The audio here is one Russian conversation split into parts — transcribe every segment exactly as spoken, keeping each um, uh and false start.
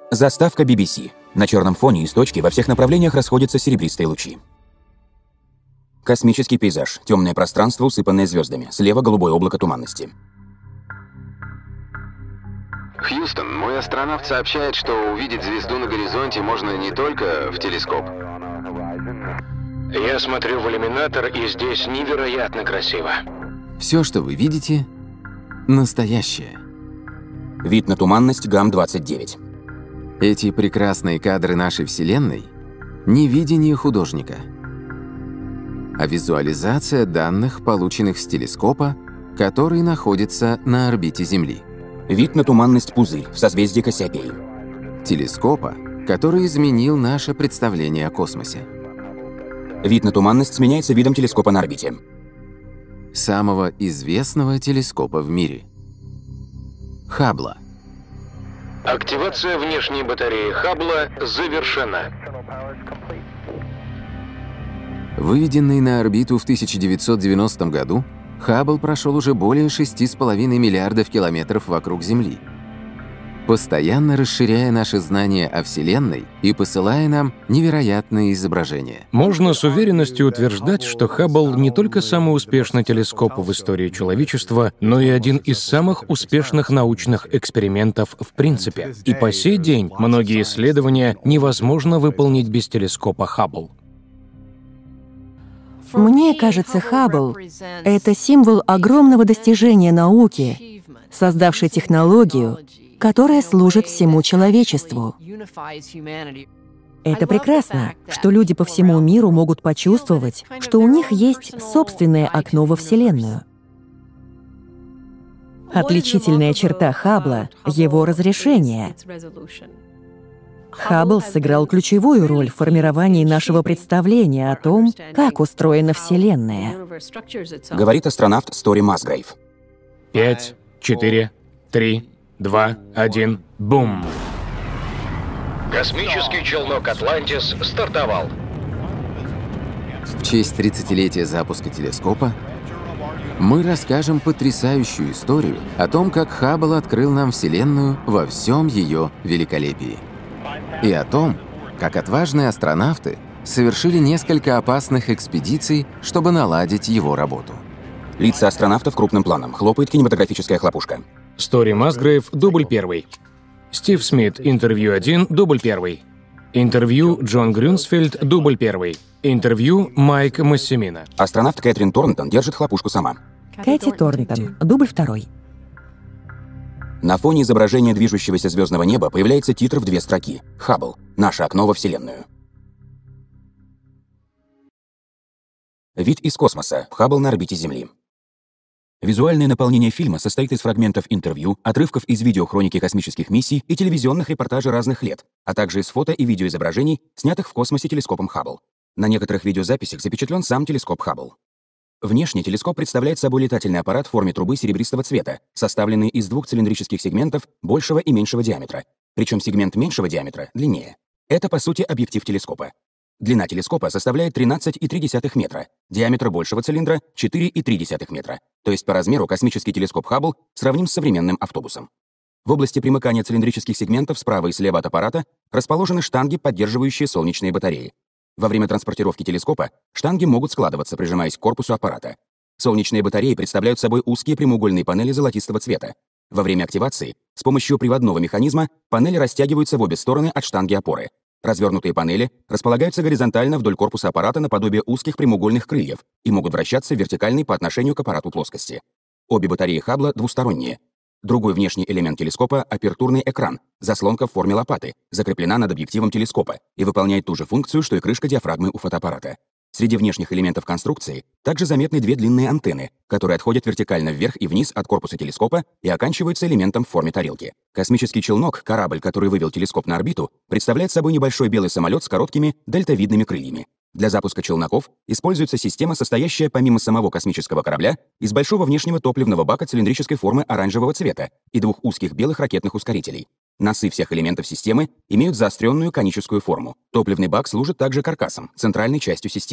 Заставка би би си. На черном фоне из точки во всех направлениях расходятся серебристые лучи. Космический пейзаж. Темное пространство, усыпанное звездами. Слева голубое облако туманности. Хьюстон, мой астронавт сообщает, что увидеть звезду на горизонте можно не только в телескоп. Я смотрю в иллюминатор, и здесь невероятно красиво. Все, что вы видите, настоящее. Вид на туманность Гам двадцать девять. Эти прекрасные кадры нашей Вселенной — не видение художника, а визуализация данных, полученных с телескопа, который находится на орбите Земли. Вид на туманность Пузырь в созвездии Кассиопеи. Телескопа, который изменил наше представление о космосе. Вид на туманность сменяется видом телескопа на орбите. Самого известного телескопа в мире — Хаббла. Активация внешней батареи Хаббла завершена. Выведенный на орбиту в тысяча девятьсот девяностом году, Хаббл прошел уже более шести с половиной миллиардов километров вокруг Земли, постоянно расширяя наши знания о Вселенной и посылая нам невероятные изображения. Можно с уверенностью утверждать, что Хаббл не только самый успешный телескоп в истории человечества, но и один из самых успешных научных экспериментов в принципе. И по сей день многие исследования невозможно выполнить без телескопа Хаббл. Мне кажется, Хаббл — это символ огромного достижения науки, создавшей технологию, которая служит всему человечеству. Это прекрасно, что люди по всему миру могут почувствовать, что у них есть собственное окно во Вселенную. Отличительная черта Хаббла — его разрешение. Хаббл сыграл ключевую роль в формировании нашего представления о том, как устроена Вселенная. Говорит астронавт Стори Масгрейв. Пять, четыре, три, два, один, бум! Космический челнок «Атлантис» стартовал. В честь тридцатилетия запуска телескопа мы расскажем потрясающую историю о том, как Хаббл открыл нам Вселенную во всем ее великолепии. И о том, как отважные астронавты совершили несколько опасных экспедиций, чтобы наладить его работу. Лица астронавтов крупным планом. Хлопает кинематографическая хлопушка. Стори Масгрейв, дубль первый. Стив Смит, интервью один, дубль первый. Интервью Джон Грюнсфельд, дубль первый. Интервью Майк Массимино. Астронавт Кэтрин Торнтон держит хлопушку сама. Кэти Торнтон, дубль второй. На фоне изображения движущегося звездного неба появляется титр в две строки. Хаббл. Наше окно во Вселенную. Вид из космоса. Хаббл на орбите Земли. Визуальное наполнение фильма состоит из фрагментов интервью, отрывков из видеохроники космических миссий и телевизионных репортажей разных лет, а также из фото и видеоизображений, снятых в космосе телескопом Хаббл. На некоторых видеозаписях запечатлен сам телескоп Хаббл. Внешне телескоп представляет собой летательный аппарат в форме трубы серебристого цвета, составленный из двух цилиндрических сегментов большего и меньшего диаметра. Причем сегмент меньшего диаметра длиннее. Это, по сути, объектив телескопа. Длина телескопа составляет тринадцать и три десятых метра, диаметр большего цилиндра — четыре и три десятых метра. То есть по размеру космический телескоп Хаббл сравним с современным автобусом. В области примыкания цилиндрических сегментов справа и слева от аппарата расположены штанги, поддерживающие солнечные батареи. Во время транспортировки телескопа штанги могут складываться, прижимаясь к корпусу аппарата. Солнечные батареи представляют собой узкие прямоугольные панели золотистого цвета. Во время активации с помощью приводного механизма панели растягиваются в обе стороны от штанги опоры. Развернутые панели располагаются горизонтально вдоль корпуса аппарата наподобие узких прямоугольных крыльев и могут вращаться в вертикальной по отношению к аппарату плоскости. Обе батареи Хаббла двусторонние. Другой внешний элемент телескопа — апертурный экран, заслонка в форме лопаты, закреплена над объективом телескопа и выполняет ту же функцию, что и крышка диафрагмы у фотоаппарата. Среди внешних элементов конструкции также заметны две длинные антенны, которые отходят вертикально вверх и вниз от корпуса телескопа и оканчиваются элементом в форме тарелки. Космический челнок, корабль, который вывел телескоп на орбиту, представляет собой небольшой белый самолет с короткими дельтовидными крыльями. Для запуска челноков используется система, состоящая помимо самого космического корабля из большого внешнего топливного бака цилиндрической формы оранжевого цвета и двух узких белых ракетных ускорителей. Носы всех элементов системы имеют заостренную коническую форму. Топливный бак служит также каркасом, центральной частью системы.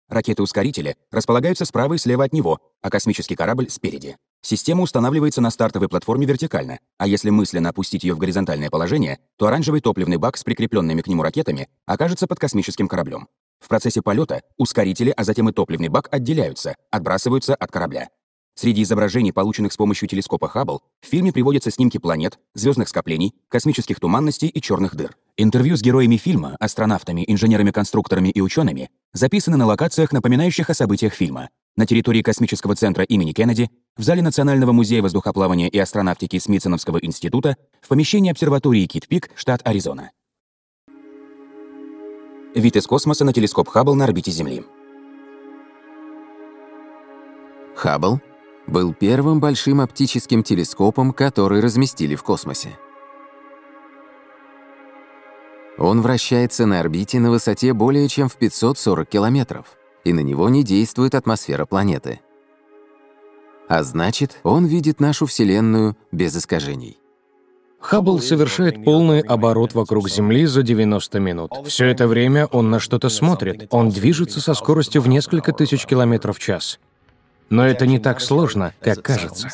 Ракеты-ускорители располагаются справа и слева от него, а космический корабль — спереди. Система устанавливается на стартовой платформе вертикально, а если мысленно опустить ее в горизонтальное положение, то оранжевый топливный бак с прикрепленными к нему ракетами окажется под космическим кораблем. В процессе полета ускорители, а затем и топливный бак отделяются, отбрасываются от корабля. Среди изображений, полученных с помощью телескопа Хаббл, в фильме приводятся снимки планет, звездных скоплений, космических туманностей и черных дыр. Интервью с героями фильма, астронавтами, инженерами-конструкторами и учеными записаны на локациях, напоминающих о событиях фильма. На территории космического центра имени Кеннеди, в зале Национального музея воздухоплавания и астронавтики Смитсоновского института, в помещении обсерватории Кит-Пик, штат Аризона. Вид из космоса на телескоп Хаббл на орбите Земли. Хаббл был первым большим оптическим телескопом, который разместили в космосе. Он вращается на орбите на высоте более чем в пятьсот сорок километров, и на него не действует атмосфера планеты. А значит, он видит нашу Вселенную без искажений. Хаббл совершает полный оборот вокруг Земли за девяносто минут. Все это время он на что-то смотрит. Он движется со скоростью в несколько тысяч километров в час. Но это не так сложно, как кажется.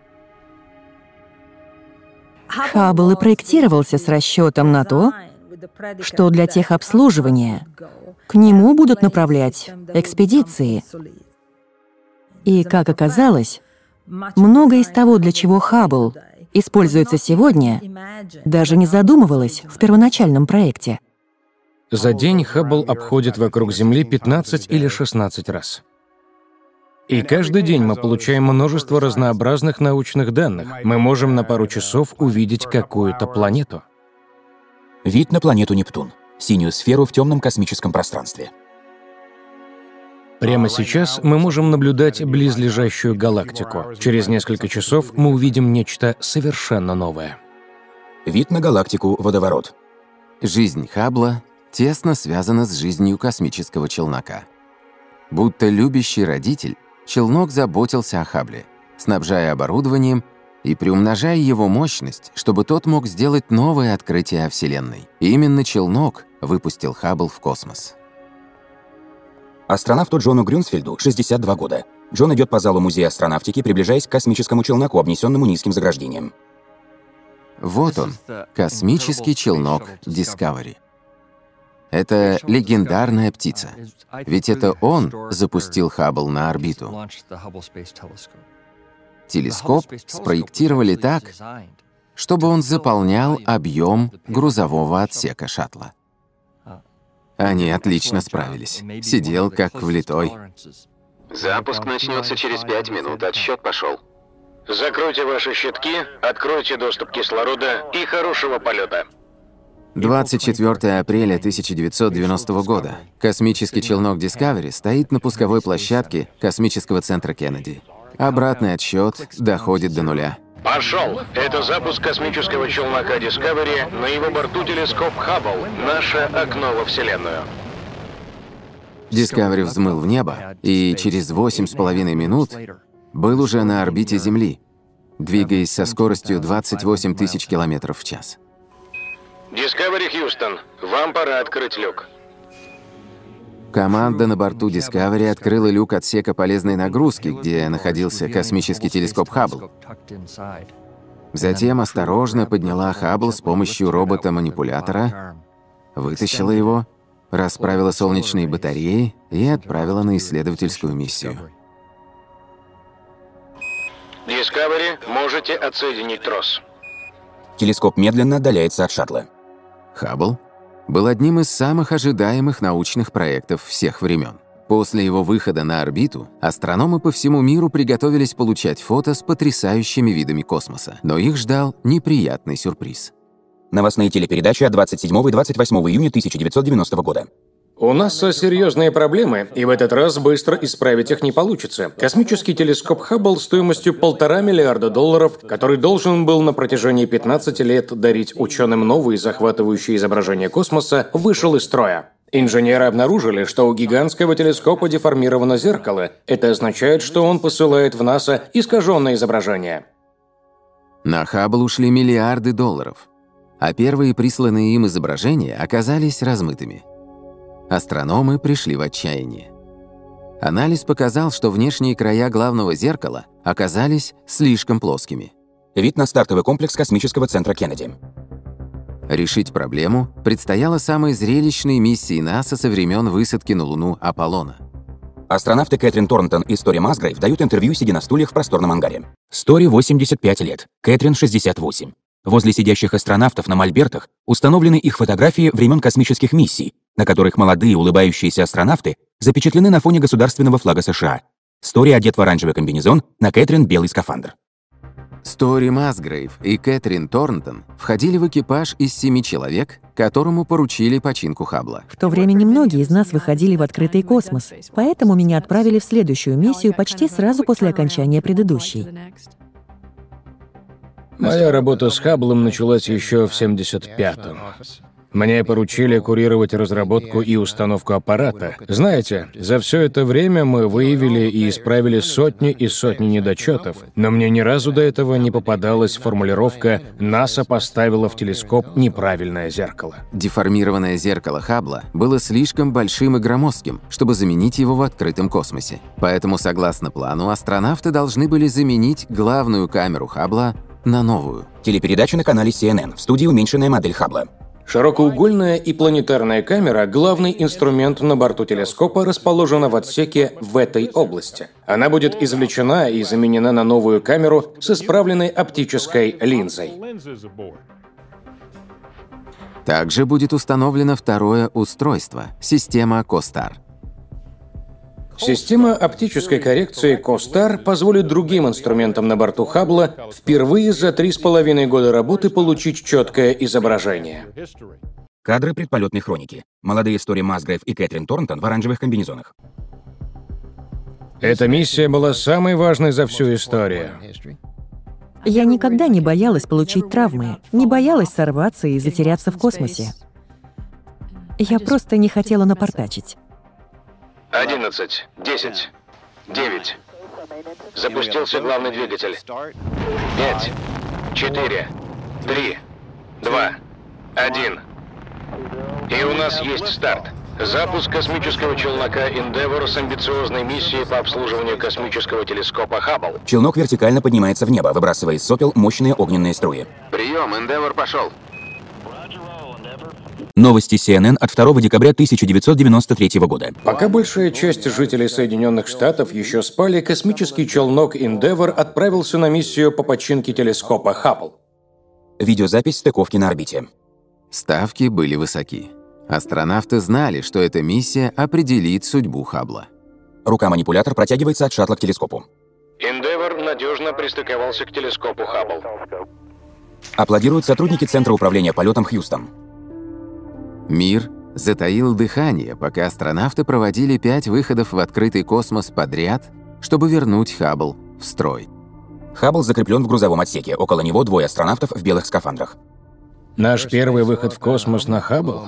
Хаббл и проектировался с расчетом на то, что для техобслуживания к нему будут направлять экспедиции. И, как оказалось, многое из того, для чего Хаббл используется сегодня, даже не задумывалось в первоначальном проекте. За день Хаббл обходит вокруг Земли пятнадцать или шестнадцать раз. И каждый день мы получаем множество разнообразных научных данных. Мы можем на пару часов увидеть какую-то планету. Вид на планету Нептун. Синюю сферу в темном космическом пространстве. Прямо сейчас мы можем наблюдать близлежащую галактику. Через несколько часов мы увидим нечто совершенно новое. Вид на галактику Водоворот. Жизнь Хаббла тесно связана с жизнью космического челнока. Будто любящий родитель, челнок заботился о Хаббле, снабжая оборудованием и приумножая его мощность, чтобы тот мог сделать новые открытия о Вселенной. И именно челнок выпустил Хаббл в космос. Астронавту Джону Грюнсфельду шестьдесят два года. Джон идет по залу музея астронавтики, приближаясь к космическому челноку, обнесенному низким заграждением. Вот он, космический челнок Discovery. Это легендарная птица, ведь это он запустил Хаббл на орбиту. Телескоп спроектировали так, чтобы он заполнял объем грузового отсека шаттла. Они отлично справились. Сидел как влитой. Запуск начнется через пять минут, отсчет пошел. Закройте ваши щитки, откройте доступ кислорода и хорошего полета. двадцать четвёртого апреля тысяча девятьсот девяностого года. Космический челнок Discovery стоит на пусковой площадке космического центра Кеннеди. Обратный отсчет доходит до нуля. Пошел! Это запуск космического челнока Discovery, на его борту телескоп Хаббл, наше окно во Вселенную. Discovery взмыл в небо и через восемь с половиной минут был уже на орбите Земли, двигаясь со скоростью двадцать восемь тысяч километров в час. Discovery Хьюстон, вам пора открыть люк. Команда на борту Discovery открыла люк отсека полезной нагрузки, где находился космический телескоп Хаббл. Затем осторожно подняла Хаббл с помощью робота-манипулятора, вытащила его, расправила солнечные батареи и отправила на исследовательскую миссию. Discovery, можете отсоединить трос. Телескоп медленно отдаляется от шаттла. Хаббл был одним из самых ожидаемых научных проектов всех времен. После его выхода на орбиту астрономы по всему миру приготовились получать фото с потрясающими видами космоса, но их ждал неприятный сюрприз. Новостные телепередачи от двадцать седьмого и двадцать восьмого июня тысяча девятьсот девяностого года. У нас серьезные проблемы, и в этот раз быстро исправить их не получится. Космический телескоп Хаббл стоимостью полтора миллиарда долларов, который должен был на протяжении пятнадцати лет дарить ученым новые захватывающие изображения космоса, вышел из строя. Инженеры обнаружили, что у гигантского телескопа деформировано зеркало. Это означает, что он посылает в НАСА искаженное изображение. На Хаббл ушли миллиарды долларов, а первые присланные им изображения оказались размытыми. Астрономы пришли в отчаяние. Анализ показал, что внешние края главного зеркала оказались слишком плоскими. Вид на стартовый комплекс космического центра Кеннеди. Решить проблему предстояло самой зрелищной миссии НАСА со времен высадки на Луну Аполлона. Астронавты Кэтрин Торнтон и Стори Масгрейв дают интервью, сидя на стульях в просторном ангаре. Стори восемьдесят пять лет, Кэтрин шестьдесят восемь. Возле сидящих астронавтов на мольбертах установлены их фотографии времен космических миссий, на которых молодые улыбающиеся астронавты запечатлены на фоне государственного флага США. Стори одет в оранжевый комбинезон, на Кэтрин белый скафандр. Стори Масгрейв и Кэтрин Торнтон входили в экипаж из семи человек, которому поручили починку Хаббла. В то время немногие из нас выходили в открытый космос, поэтому меня отправили в следующую миссию почти сразу после окончания предыдущей. Моя работа с Хабблом началась еще в семьдесят пятом. Мне поручили курировать разработку и установку аппарата. Знаете, за все это время мы выявили и исправили сотни и сотни недочетов, но мне ни разу до этого не попадалась формулировка «НАСА поставила в телескоп неправильное зеркало». Деформированное зеркало Хаббла было слишком большим и громоздким, чтобы заменить его в открытом космосе. Поэтому, согласно плану, астронавты должны были заменить главную камеру Хаббла на новую. Телепередача на канале си эн эн, в студии уменьшенная модель Хаббла. Широкоугольная и планетарная камера – главный инструмент на борту телескопа, расположена в отсеке в этой области. Она будет извлечена и заменена на новую камеру с исправленной оптической линзой. Также будет установлено второе устройство – система Костар. Система оптической коррекции Костар позволит другим инструментам на борту Хаббла впервые за три с половиной года работы получить четкое изображение. Кадры предполетной хроники. Молодые Стори Масгрейв и Кэтрин Торнтон в оранжевых комбинезонах. Эта миссия была самой важной за всю историю. Я никогда не боялась получить травмы, не боялась сорваться и затеряться в космосе. Я просто не хотела напортачить. одиннадцать, десять, девять. Запустился главный двигатель. пять, четыре, три, два, один. И у нас есть старт. Запуск космического челнока Endeavour с амбициозной миссией по обслуживанию космического телескопа Хаббл. Челнок вертикально поднимается в небо, выбрасывая из сопел мощные огненные струи. Прием, Endeavour пошел. Новости си эн эн от второго декабря тысяча девятьсот девяносто третьего года. Пока большая часть жителей Соединенных Штатов еще спали, космический челнок Endeavour отправился на миссию по починке телескопа Хаббл. Видеозапись стыковки на орбите. Ставки были высоки. Астронавты знали, что эта миссия определит судьбу Хаббла. Рука-манипулятор протягивается от шаттла к телескопу. Endeavour надежно пристыковался к телескопу Хаббл. Аплодируют сотрудники Центра управления полетом Хьюстон. Мир затаил дыхание, пока астронавты проводили пять выходов в открытый космос подряд, чтобы вернуть Хаббл в строй. Хаббл закреплен в грузовом отсеке. Около него двое астронавтов в белых скафандрах. Наш первый выход в космос на Хаббл?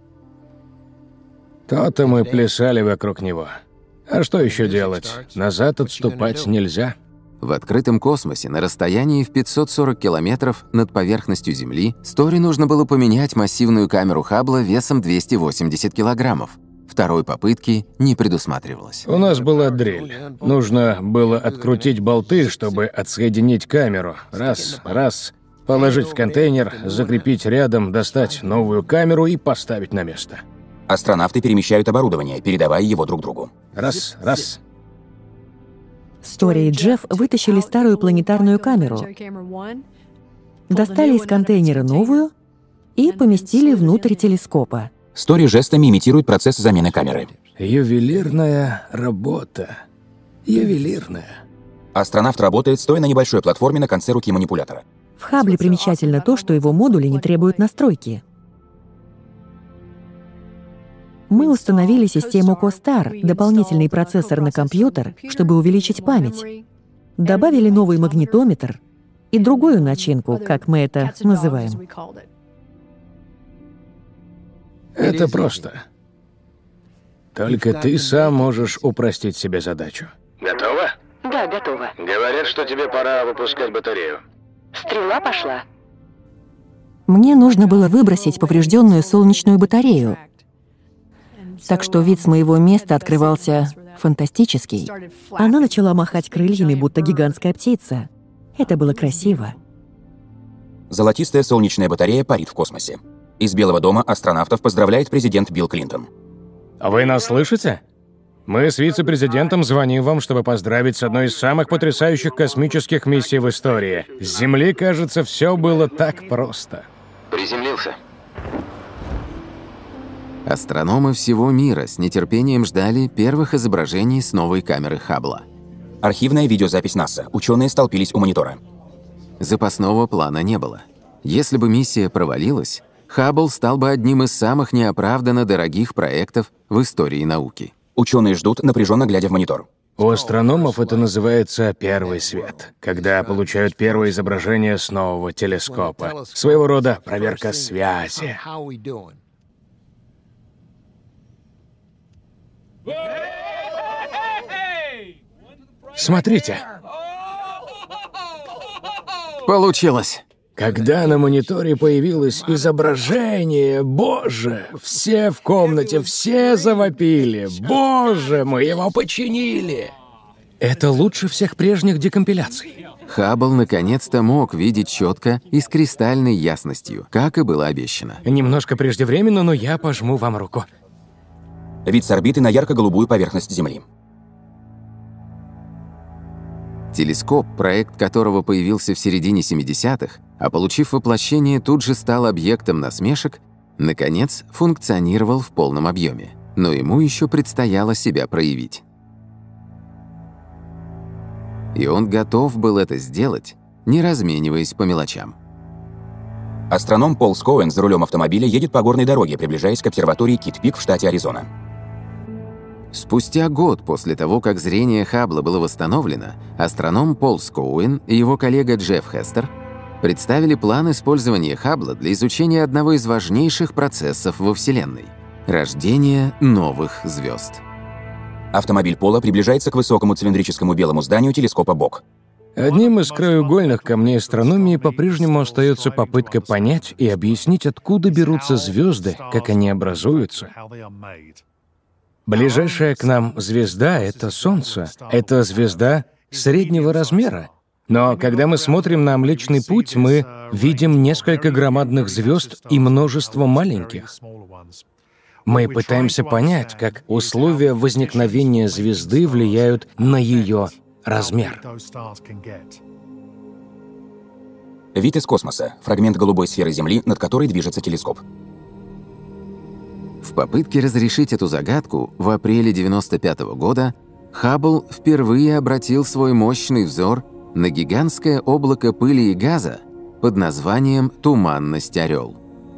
То-то мы плясали вокруг него. А что еще делать? Назад отступать нельзя. В открытом космосе на расстоянии в пятьсот сорок километров над поверхностью Земли Стори нужно было поменять массивную камеру Хаббла весом двести восемьдесят килограммов. Второй попытки не предусматривалось. У нас была дрель. Нужно было открутить болты, чтобы отсоединить камеру. Раз, раз. Положить в контейнер, закрепить рядом, достать новую камеру и поставить на место. Астронавты перемещают оборудование, передавая его друг другу. Раз, раз. Стори и Джефф вытащили старую планетарную камеру, достали из контейнера новую и поместили внутрь телескопа. Стори жестами имитирует процесс замены камеры. Ювелирная работа. Ювелирная. Астронавт работает, стоя на небольшой платформе на конце руки манипулятора. В Хаббле примечательно то, что его модули не требуют настройки. Мы установили систему Костар, дополнительный процессор на компьютер, чтобы увеличить память. Добавили новый магнитометр и другую начинку, как мы это называем. Это просто. Только ты сам можешь упростить себе задачу. Готова? Да, готово. Говорят, что тебе пора выпускать батарею. Стрела пошла. Мне нужно было выбросить поврежденную солнечную батарею, так что вид с моего места открывался фантастический. Она начала махать крыльями, будто гигантская птица. Это было красиво. Золотистая солнечная батарея парит в космосе. Из Белого дома астронавтов поздравляет президент Билл Клинтон. Вы нас слышите? Мы с вице-президентом звоним вам, чтобы поздравить с одной из самых потрясающих космических миссий в истории. С Земли, кажется, все было так просто. Приземлился. Астрономы всего мира с нетерпением ждали первых изображений с новой камеры Хаббла. Архивная видеозапись НАСА. Ученые столпились у монитора. Запасного плана не было. Если бы миссия провалилась, Хаббл стал бы одним из самых неоправданно дорогих проектов в истории науки. Ученые ждут, напряженно глядя в монитор. У астрономов это называется первый свет, когда получают первое изображение с нового телескопа. Своего рода проверка связи. Смотрите. Получилось. Когда на мониторе появилось изображение, боже, все в комнате, все завопили. Боже, мы его починили. Это лучше всех прежних декомпиляций. Хаббл наконец-то мог видеть четко и с кристальной ясностью, как и было обещано. Немножко преждевременно, но я пожму вам руку. Вид с орбиты на ярко-голубую поверхность Земли. Телескоп, проект которого появился в середине семидесятых, а получив воплощение, тут же стал объектом насмешек, наконец функционировал в полном объеме. Но ему еще предстояло себя проявить. И он готов был это сделать, не размениваясь по мелочам. Астроном Пол Скоуэн за рулем автомобиля едет по горной дороге, приближаясь к обсерватории Кит-Пик в штате Аризона. Спустя год после того, как зрение Хаббла было восстановлено, астроном Пол Скоуэн и его коллега Джефф Хестер представили план использования Хаббла для изучения одного из важнейших процессов во Вселенной – рождения новых звезд. Автомобиль Пола приближается к высокому цилиндрическому белому зданию телескопа Бок. Одним из краеугольных камней астрономии по-прежнему остается попытка понять и объяснить, откуда берутся звезды, как они образуются. Ближайшая к нам звезда — это Солнце. Это звезда среднего размера. Но когда мы смотрим на Млечный Путь, мы видим несколько громадных звезд и множество маленьких. Мы пытаемся понять, как условия возникновения звезды влияют на ее размер. Вид из космоса. Фрагмент голубой сферы Земли, над которой движется телескоп. В попытке разрешить эту загадку в апреле девяносто пятого года Хаббл впервые обратил свой мощный взор на гигантское облако пыли и газа под названием «Туманность Орел».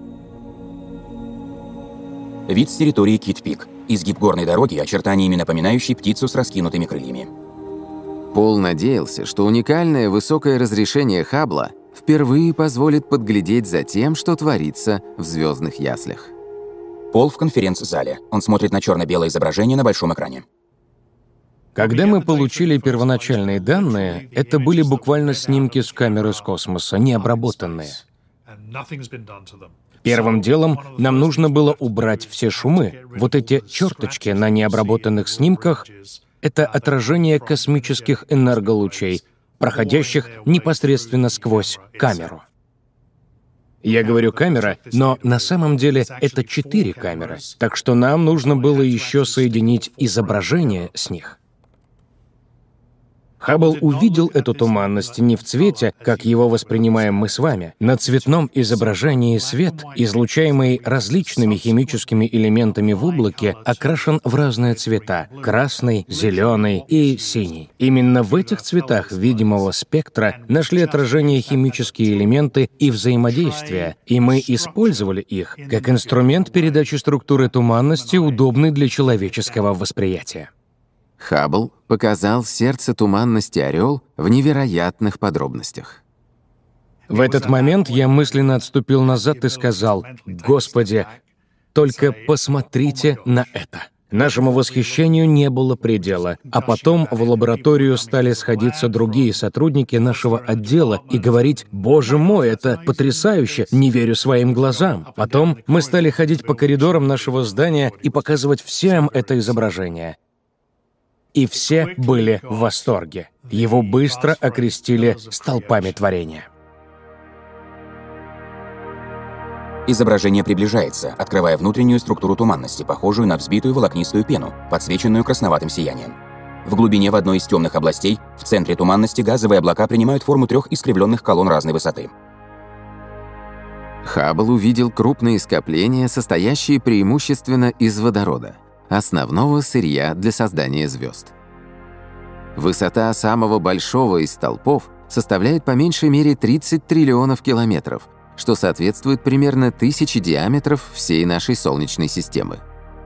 Вид с территории Кит-Пик. Изгиб горной дороги, очертаниями напоминающий птицу с раскинутыми крыльями. Пол надеялся, что уникальное высокое разрешение Хаббла впервые позволит подглядеть за тем, что творится в звездных яслях. Пол в конференц-зале. Он смотрит на черно-белое изображение на большом экране. Когда мы получили первоначальные данные, это были буквально снимки с камеры с космоса, необработанные. Первым делом нам нужно было убрать все шумы. Вот эти черточки на необработанных снимках — это отражение космических энерголучей, проходящих непосредственно сквозь камеру. Я говорю «камера», но на самом деле это четыре камеры, так что нам нужно было еще соединить изображение с них. Хаббл увидел эту туманность не в цвете, как его воспринимаем мы с вами. На цветном изображении свет, излучаемый различными химическими элементами в облаке, окрашен в разные цвета — красный, зеленый и синий. Именно в этих цветах видимого спектра нашли отражение химические элементы и взаимодействия, и мы использовали их как инструмент передачи структуры туманности, удобный для человеческого восприятия. Хаббл показал сердце туманности орел в невероятных подробностях. В этот момент я мысленно отступил назад и сказал: «Господи, только посмотрите на это». Нашему восхищению не было предела, а потом в лабораторию стали сходиться другие сотрудники нашего отдела и говорить: «Боже мой, это потрясающе, не верю своим глазам». Потом мы стали ходить по коридорам нашего здания и показывать всем это изображение. И все были в восторге. Его быстро окрестили «столпами творения». Изображение приближается, открывая внутреннюю структуру туманности, похожую на взбитую волокнистую пену, подсвеченную красноватым сиянием. В глубине в одной из темных областей, в центре туманности, газовые облака принимают форму трех искривленных колонн разной высоты. Хаббл увидел крупные скопления, состоящие преимущественно из водорода, основного сырья для создания звезд. Высота самого большого из столпов составляет по меньшей мере тридцать триллионов километров, что соответствует примерно тысяче диаметров всей нашей Солнечной системы.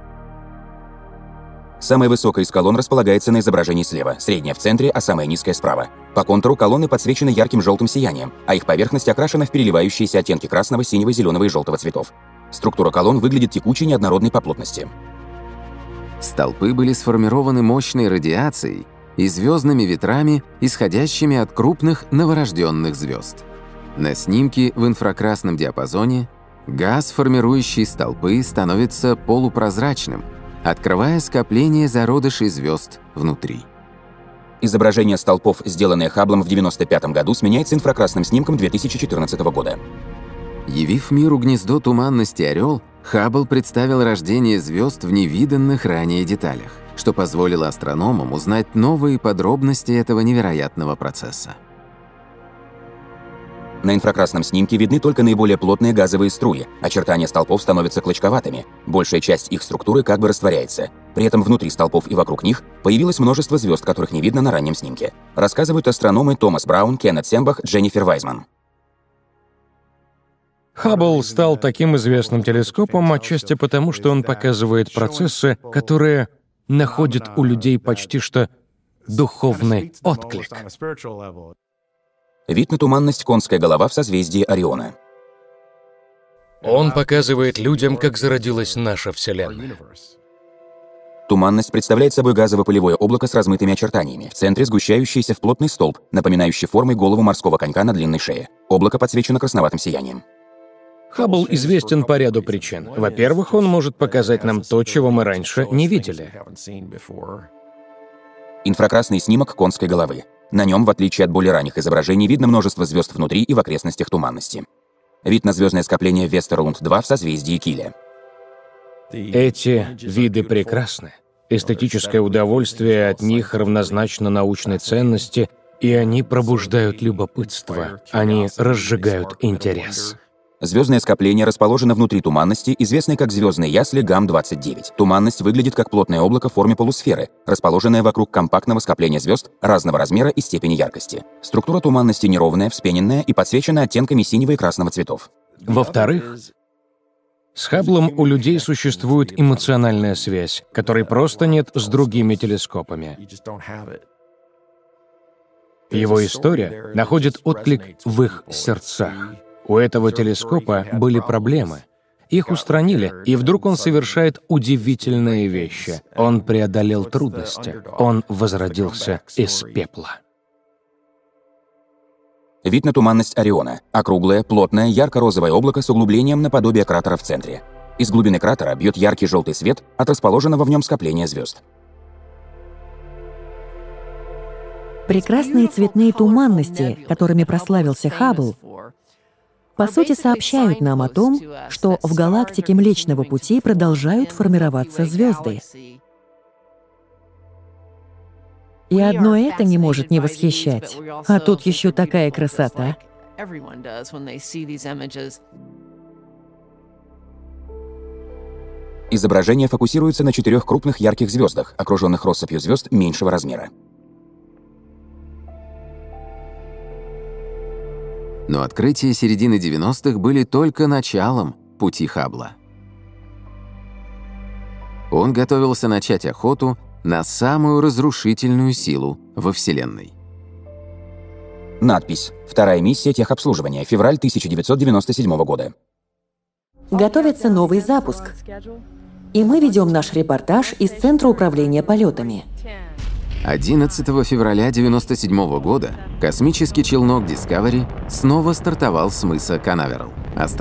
Самая высокая из колонн располагается на изображении слева, средняя в центре, а самая низкая справа. По контуру колонны подсвечены ярким желтым сиянием, а их поверхность окрашена в переливающиеся оттенки красного, синего, зеленого и желтого цветов. Структура колонн выглядит текучей, неоднородной по плотности. Столпы были сформированы мощной радиацией и звездными ветрами, исходящими от крупных новорожденных звезд. На снимке в инфракрасном диапазоне газ, формирующий столпы, становится полупрозрачным, открывая скопление зародышей звезд внутри. Изображение столпов, сделанное Хабблом в девяносто пятом году, сменяется инфракрасным снимком две тысячи четырнадцатого года. Явив миру гнездо туманности «Орел», Хаббл представил рождение звезд в невиданных ранее деталях, что позволило астрономам узнать новые подробности этого невероятного процесса. На инфракрасном снимке видны только наиболее плотные газовые струи, очертания столпов становятся клочковатыми, большая часть их структуры как бы растворяется. При этом внутри столпов и вокруг них появилось множество звезд, которых не видно на раннем снимке. Рассказывают астрономы Томас Браун, Кеннет Сембах, Дженнифер Вайзман. Хаббл стал таким известным телескопом отчасти потому, что он показывает процессы, которые находят у людей почти что духовный отклик. Вид на туманность «Конская голова» в созвездии Ориона. Он показывает людям, как зародилась наша Вселенная. Туманность представляет собой газово-пылевое облако с размытыми очертаниями, в центре сгущающийся в плотный столб, напоминающий формой голову морского конька на длинной шее. Облако подсвечено красноватым сиянием. Хаббл известен по ряду причин. Во-первых, он может показать нам то, чего мы раньше не видели. Инфракрасный снимок «Конской головы». На нем, в отличие от более ранних изображений, видно множество звезд внутри и в окрестностях туманности. Вид на звездное скопление Вестерлунд-два в созвездии Киля. Эти виды прекрасны. Эстетическое удовольствие от них равнозначно научной ценности, и они пробуждают любопытство. Они разжигают интерес. Звездное скопление расположено внутри туманности, известной как звездные ясли Гам двадцать девять. Туманность выглядит как плотное облако в форме полусферы, расположенное вокруг компактного скопления звезд разного размера и степени яркости. Структура туманности неровная, вспененная и подсвечена оттенками синего и красного цветов. Во-вторых, с Хабблом у людей существует эмоциональная связь, которой просто нет с другими телескопами. Его история находит отклик в их сердцах. У этого телескопа были проблемы. Их устранили, и вдруг он совершает удивительные вещи. Он преодолел трудности. Он возродился из пепла. Вид на туманность Ориона. Округлое, плотное, ярко-розовое облако с углублением наподобие кратера в центре. Из глубины кратера бьет яркий желтый свет от расположенного в нем скопления звезд. Прекрасные цветные туманности, которыми прославился Хаббл, по сути, сообщают нам о том, что в галактике Млечного Пути продолжают формироваться звезды. И одно это не может не восхищать. А тут еще такая красота. Изображение фокусируется на четырех крупных ярких звездах, окруженных россыпью звезд меньшего размера. Но открытия середины девяностых были только началом пути Хаббла. Он готовился начать охоту на самую разрушительную силу во Вселенной. Надпись «Вторая миссия техобслуживания. Февраль тысяча девятьсот девяносто седьмого года». Готовится новый запуск. И мы ведем наш репортаж из Центра управления полетами. одиннадцатого февраля девяносто седьмого года космический челнок Discovery снова стартовал с мыса Канаверал.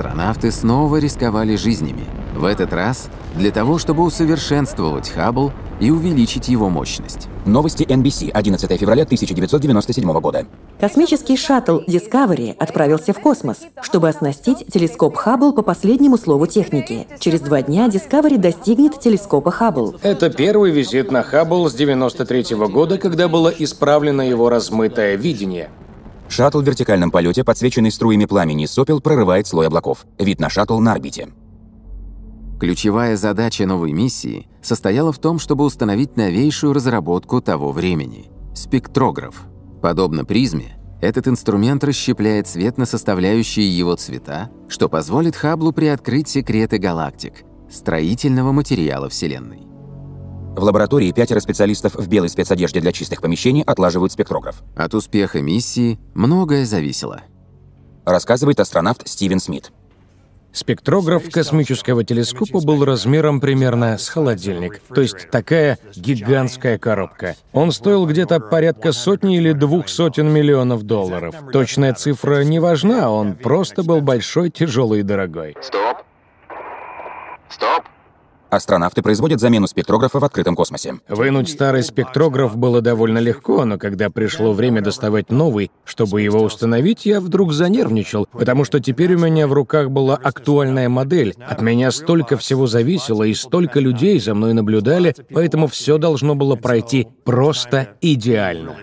Астронавты снова рисковали жизнями. В этот раз для того, чтобы усовершенствовать Хаббл и увеличить его мощность. Новости эн би си, одиннадцатое февраля тысяча девятьсот девяносто седьмого года. Космический шаттл Discovery отправился в космос, чтобы оснастить телескоп Хаббл по последнему слову техники. Через два дня Discovery достигнет телескопа Хаббл. Это первый визит на Хаббл с девяносто третьего года, когда было исправлено его размытое видение. Шаттл в вертикальном полете, подсвеченный струями пламени и сопел, прорывает слой облаков. Вид на шаттл на орбите. Ключевая задача новой миссии состояла в том, чтобы установить новейшую разработку того времени – спектрограф. Подобно призме, этот инструмент расщепляет свет на составляющие его цвета, что позволит Хабблу приоткрыть секреты галактик – строительного материала Вселенной. В лаборатории пятеро специалистов в белой спецодежде для чистых помещений отлаживают спектрограф. От успеха миссии многое зависело. Рассказывает астронавт Стивен Смит. Спектрограф космического телескопа был размером примерно с холодильник, то есть такая гигантская коробка. Он стоил где-то порядка сотни или двух сотен миллионов долларов. Точная цифра не важна, он просто был большой, тяжелый и дорогой. Стоп. Стоп. Астронавты производят замену спектрографа в открытом космосе. Вынуть старый спектрограф было довольно легко, но когда пришло время доставать новый, чтобы его установить, я вдруг занервничал, потому что теперь у меня в руках была актуальная модель. От меня столько всего зависело, и столько людей за мной наблюдали, поэтому все должно было пройти просто идеально.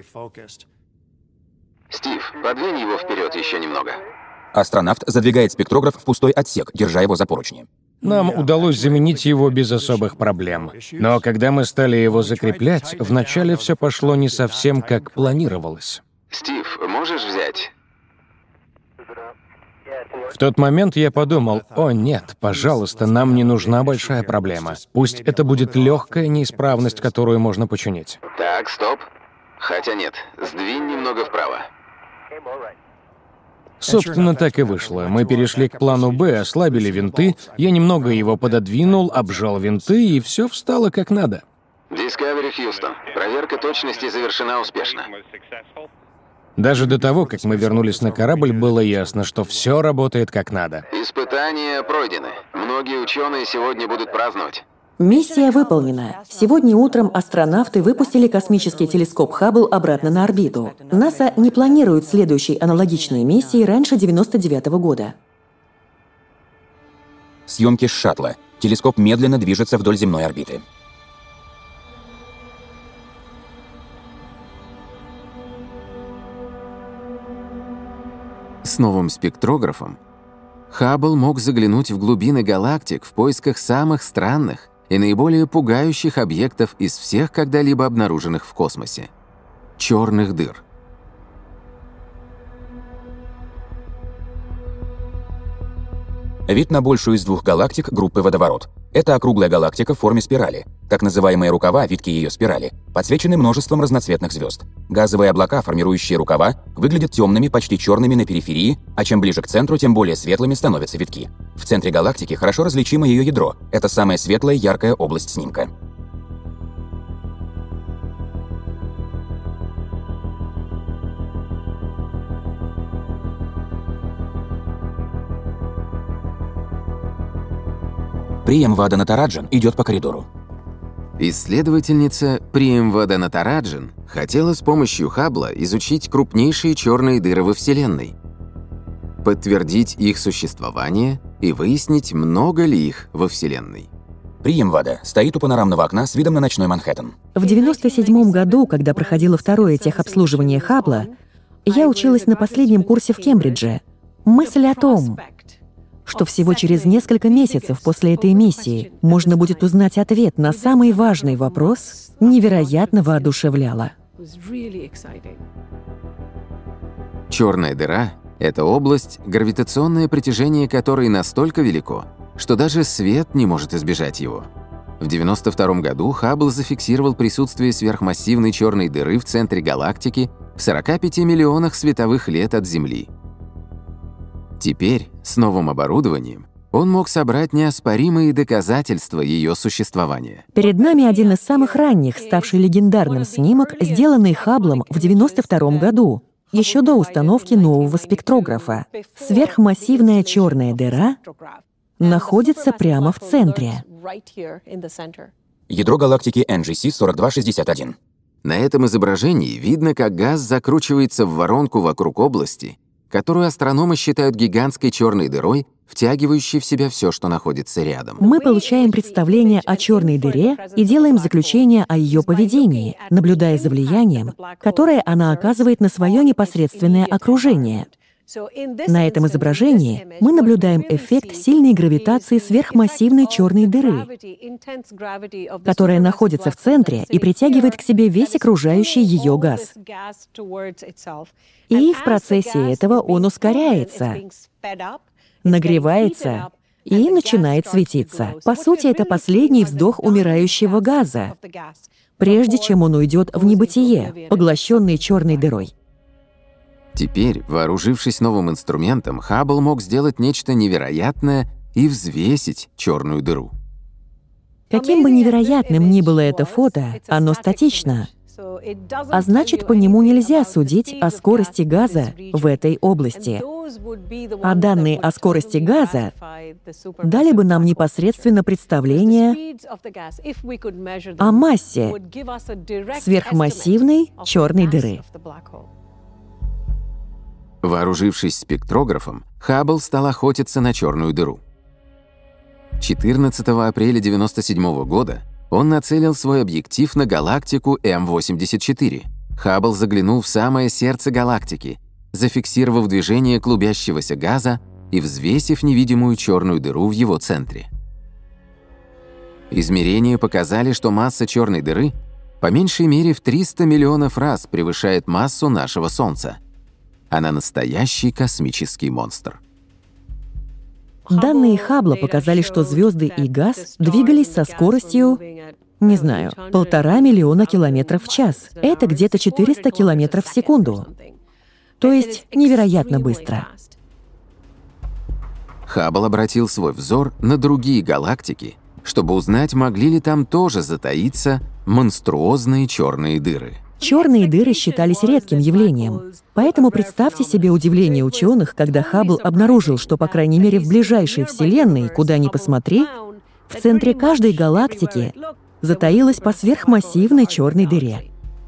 Стив, подвинь его вперед еще немного. Астронавт задвигает спектрограф в пустой отсек, держа его за поручни. Нам удалось заменить его без особых проблем. Но когда мы стали его закреплять, вначале все пошло не совсем как планировалось. Стив, можешь взять? В тот момент я подумал: о нет, пожалуйста, нам не нужна большая проблема. Пусть это будет легкая неисправность, которую можно починить. Так, стоп. Хотя нет, сдвинь немного вправо. Собственно, так и вышло. Мы перешли к плану «Б», ослабили винты, я немного его пододвинул, обжал винты, и все встало как надо. Discovery Хьюстон. Проверка точности завершена успешно. Даже до того, как мы вернулись на корабль, было ясно, что все работает как надо. Испытания пройдены. Многие ученые сегодня будут праздновать. Миссия выполнена. Сегодня утром астронавты выпустили космический телескоп Хаббл обратно на орбиту. НАСА не планирует следующей аналогичной миссии раньше девяносто девятого года. Съемки с шаттла. Телескоп медленно движется вдоль земной орбиты. С новым спектрографом Хаббл мог заглянуть в глубины галактик в поисках самых странных и наиболее пугающих объектов из всех когда-либо обнаруженных в космосе – черных дыр. Вид на большую из двух галактик группы «Водоворот». Это округлая галактика в форме спирали. Так называемые рукава, витки ее спирали, подсвечены множеством разноцветных звезд. Газовые облака, формирующие рукава, выглядят темными, почти черными на периферии, а чем ближе к центру, тем более светлыми становятся витки. В центре галактики хорошо различимо ее ядро. Это самая светлая, яркая область снимка. Приемвада Натараджан идет по коридору. Исследовательница Приемвада Натараджан хотела с помощью Хаббла изучить крупнейшие черные дыры во Вселенной, подтвердить их существование и выяснить, много ли их во Вселенной. Приемвада стоит у панорамного окна с видом на ночной Манхэттен. В девяносто седьмом году, когда проходило второе техобслуживание Хаббла, я училась на последнем курсе в Кембридже. Мысль о том, что всего через несколько месяцев после этой миссии можно будет узнать ответ на самый важный вопрос, невероятно воодушевляла. Черная дыра — это область, гравитационное притяжение которой настолько велико, что даже свет не может избежать его. В девяносто втором году Хаббл зафиксировал присутствие сверхмассивной черной дыры в центре галактики в сорока пяти миллионах световых лет от Земли. Теперь, с новым оборудованием, он мог собрать неоспоримые доказательства ее существования. Перед нами один из самых ранних, ставший легендарным снимок, сделанный Хабблом в девяносто втором году, еще до установки нового спектрографа. Сверхмассивная черная дыра находится прямо в центре. Ядро галактики эн джи си сорок два шестьдесят один. На этом изображении видно, как газ закручивается в воронку вокруг области, которую астрономы считают гигантской черной дырой, втягивающей в себя все, что находится рядом. Мы получаем представление о черной дыре и делаем заключение о ее поведении, наблюдая за влиянием, которое она оказывает на свое непосредственное окружение. На этом изображении мы наблюдаем эффект сильной гравитации сверхмассивной черной дыры, которая находится в центре и притягивает к себе весь окружающий ее газ. И в процессе этого он ускоряется, нагревается и начинает светиться. По сути, это последний вздох умирающего газа, прежде чем он уйдет в небытие, поглощенный черной дырой. Теперь, вооружившись новым инструментом, Хаббл мог сделать нечто невероятное и взвесить черную дыру. Каким бы невероятным ни было это фото, оно статично, а значит, по нему нельзя судить о скорости газа в этой области. А данные о скорости газа дали бы нам непосредственно представление о массе сверхмассивной черной дыры. Вооружившись спектрографом, Хаббл стал охотиться на черную дыру. четырнадцатого апреля девяносто седьмого года он нацелил свой объектив на галактику эм восемьдесят четыре. Хаббл заглянул в самое сердце галактики, зафиксировав движение клубящегося газа и взвесив невидимую черную дыру в его центре. Измерения показали, что масса черной дыры по меньшей мере в триста миллионов раз превышает массу нашего Солнца. Она настоящий космический монстр. Данные Хаббла показали, что звезды и газ двигались со скоростью, не знаю, полтора миллиона километров в час. Это где-то четыреста километров в секунду. То есть невероятно быстро. Хаббл обратил свой взор на другие галактики, чтобы узнать, могли ли там тоже затаиться монструозные черные дыры. Черные дыры считались редким явлением, поэтому представьте себе удивление ученых, когда Хаббл обнаружил, что, по крайней мере, в ближайшей Вселенной, куда ни посмотри, в центре каждой галактики затаилась по сверхмассивной черной дыре.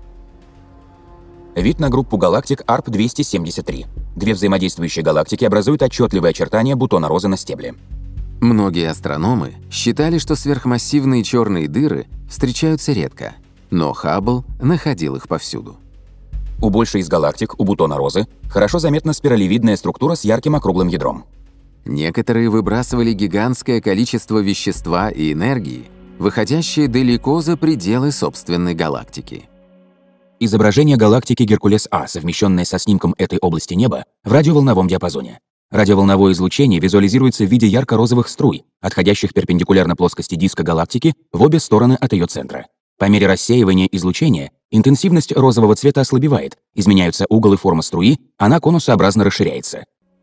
Вид на группу галактик эй ар пи двести семьдесят три. Две взаимодействующие галактики образуют отчетливые очертания бутона розы на стебле. Многие астрономы считали, что сверхмассивные черные дыры встречаются редко, но Хаббл находил их повсюду. У большей из галактик, у бутона розы, хорошо заметна спиралевидная структура с ярким округлым ядром. Некоторые выбрасывали гигантское количество вещества и энергии, выходящие далеко за пределы собственной галактики. Изображение галактики Геркулес-А, совмещенное со снимком этой области неба, в радиоволновом диапазоне. Радиоволновое излучение визуализируется в виде ярко-розовых струй, отходящих перпендикулярно плоскости диска галактики в обе стороны от ее центра. По мере рассеивания излучения интенсивность розового цвета ослабевает, изменяются угол и форма струи, она конусообразно расширяется.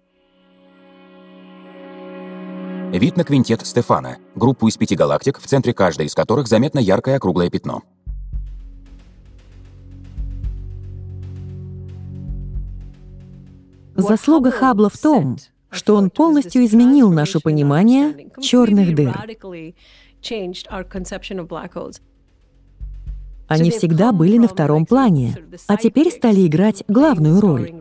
Вид на квинтет Стефана, группу из пяти галактик, в центре каждой из которых заметно яркое округлое пятно. Заслуга Хаббла в том, что он полностью изменил наше понимание черных дыр. Они всегда были на втором плане, а теперь стали играть главную роль.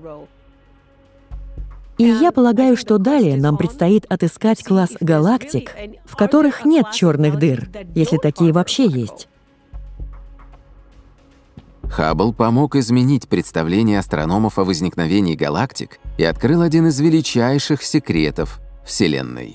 И я полагаю, что далее нам предстоит отыскать класс галактик, в которых нет черных дыр, если такие вообще есть. Хаббл помог изменить представление астрономов о возникновении галактик и открыл один из величайших секретов Вселенной.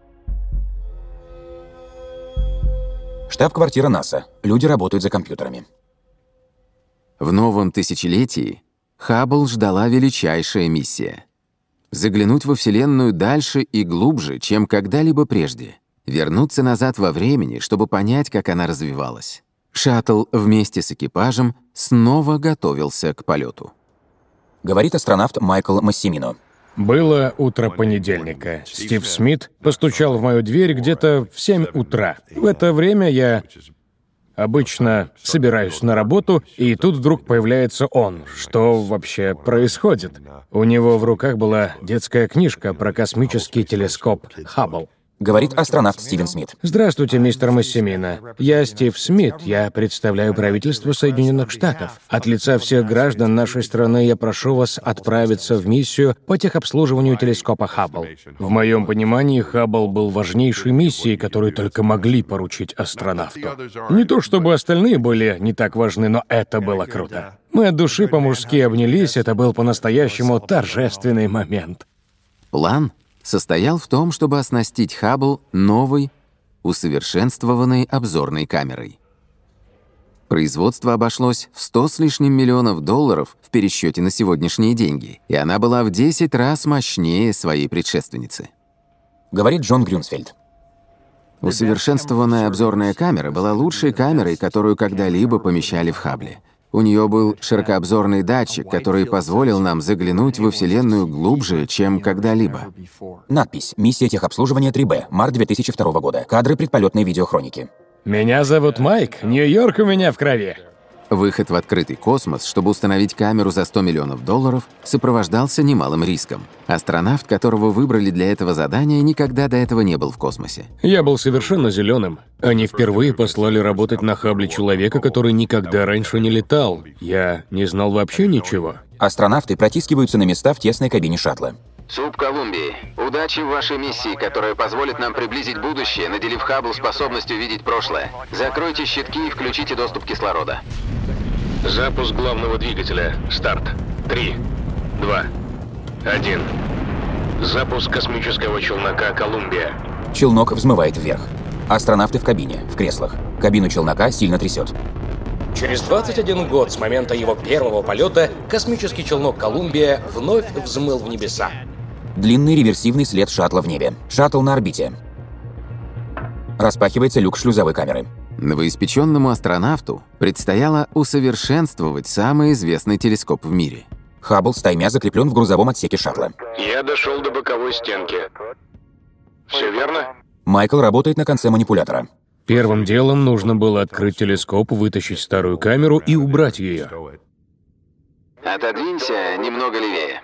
Штаб-квартира НАСА. Люди работают за компьютерами. В новом тысячелетии Хаббл ждала величайшая миссия — заглянуть во Вселенную дальше и глубже, чем когда-либо прежде, вернуться назад во времени, чтобы понять, как она развивалась. Шаттл вместе с экипажем снова готовился к полету. Говорит астронавт Майкл Массимино. Было утро понедельника. Стив Смит постучал в мою дверь где-то в семь утра. В это время я обычно собираюсь на работу, и тут вдруг появляется он. Что вообще происходит? У него в руках была детская книжка про космический телескоп Хаббл. Говорит астронавт Стивен Смит. Здравствуйте, мистер Массимино. Я Стив Смит. Я представляю правительство Соединенных Штатов. От лица всех граждан нашей страны я прошу вас отправиться в миссию по техобслуживанию телескопа Хаббл. В моем понимании, Хаббл был важнейшей миссией, которую только могли поручить астронавту. Не то чтобы остальные были не так важны, но это было круто. Мы от души по-мужски обнялись, это был по-настоящему торжественный момент. План состоял в том, чтобы оснастить Хаббл новой, усовершенствованной обзорной камерой. Производство обошлось в сто с лишним миллионов долларов в пересчете на сегодняшние деньги, и она была в десять раз мощнее своей предшественницы. Говорит Джон Грюнсфельд. Усовершенствованная обзорная камера была лучшей камерой, которую когда-либо помещали в Хаббле. У нее был широкообзорный датчик, который позволил нам заглянуть во Вселенную глубже, чем когда-либо. Надпись «Миссия техобслуживания три бэ, март две тысячи второго года. Кадры предполетной видеохроники». Меня зовут Майк, Нью-Йорк у меня в крови. Выход в открытый космос, чтобы установить камеру за сто миллионов долларов, сопровождался немалым риском. Астронавт, которого выбрали для этого задания, никогда до этого не был в космосе. Я был совершенно зеленым. Они впервые послали работать на Хаббле человека, который никогда раньше не летал. Я не знал вообще ничего. Астронавты протискиваются на места в тесной кабине шаттла. Суп Колумбии, удачи в вашей миссии, которая позволит нам приблизить будущее, наделив Хаббл способностью видеть прошлое. Закройте щитки и включите доступ кислорода. Запуск главного двигателя. Старт. Три, два, один. Запуск космического челнока «Колумбия». Челнок взмывает вверх. Астронавты в кабине, в креслах. Кабину челнока сильно трясет. Через двадцать один год с момента его первого полета космический челнок «Колумбия» вновь взмыл в небеса. Длинный реверсивный след шаттла в небе. Шаттл на орбите. Распахивается люк шлюзовой камеры. Новоиспеченному астронавту предстояло усовершенствовать самый известный телескоп в мире. Хаббл стаймя закреплен в грузовом отсеке шаттла. Я дошел до боковой стенки. Все верно? Майкл работает на конце манипулятора. Первым делом нужно было открыть телескоп, вытащить старую камеру и убрать ее. Отодвинься немного левее.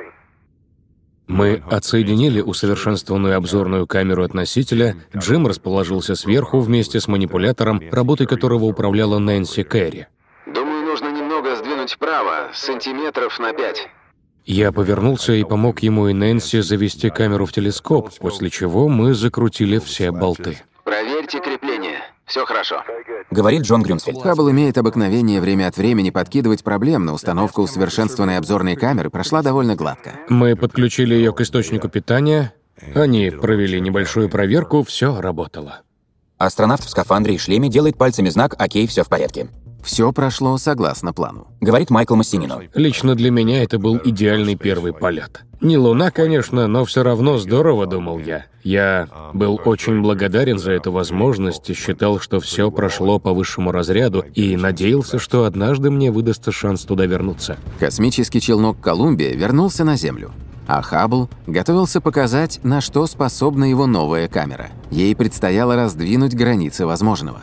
Мы отсоединили усовершенствованную обзорную камеру от носителя, Джим расположился сверху вместе с манипулятором, работой которого управляла Нэнси Керри. Думаю, нужно немного сдвинуть вправо, сантиметров на пять. Я повернулся и помог ему и Нэнси завести камеру в телескоп, после чего мы закрутили все болты. Проверьте крепление. Все хорошо. Говорит Джон Грюнсфельд. Хаббл имеет обыкновение время от времени подкидывать проблем, но установка усовершенствованной обзорной камеры прошла довольно гладко. Мы подключили ее к источнику питания, они провели небольшую проверку, все работало. Астронавт в скафандре и шлеме делает пальцами знак «Окей, все в порядке». Все прошло согласно плану. Говорит Майкл Массимино. Лично для меня это был идеальный первый полет. Не Луна, конечно, но все равно здорово, думал я. Я был очень благодарен за эту возможность и считал, что все прошло по высшему разряду, и надеялся, что однажды мне выдастся шанс туда вернуться. Космический челнок «Колумбия» вернулся на Землю, а Хаббл готовился показать, на что способна его новая камера. Ей предстояло раздвинуть границы возможного.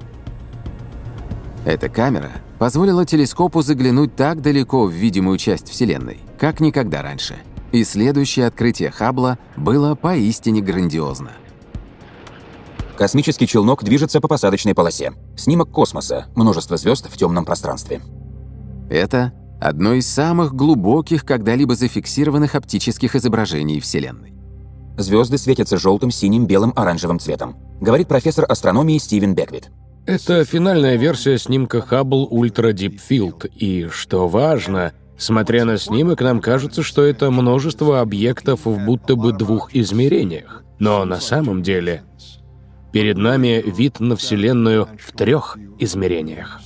Эта камера позволила телескопу заглянуть так далеко в видимую часть Вселенной, как никогда раньше. И следующее открытие Хаббла было поистине грандиозно. Космический челнок движется по посадочной полосе. Снимок космоса, множество звезд в темном пространстве. Это одно из самых глубоких когда-либо зафиксированных оптических изображений Вселенной. Звезды светятся желтым, синим, белым, оранжевым цветом, говорит профессор астрономии Стивен Беквит. Это финальная версия снимка Хаббл Ультра Дип Филд, и, что важно, смотря на снимок, нам кажется, что это множество объектов в будто бы двух измерениях. Но на самом деле перед нами вид на Вселенную в трех измерениях.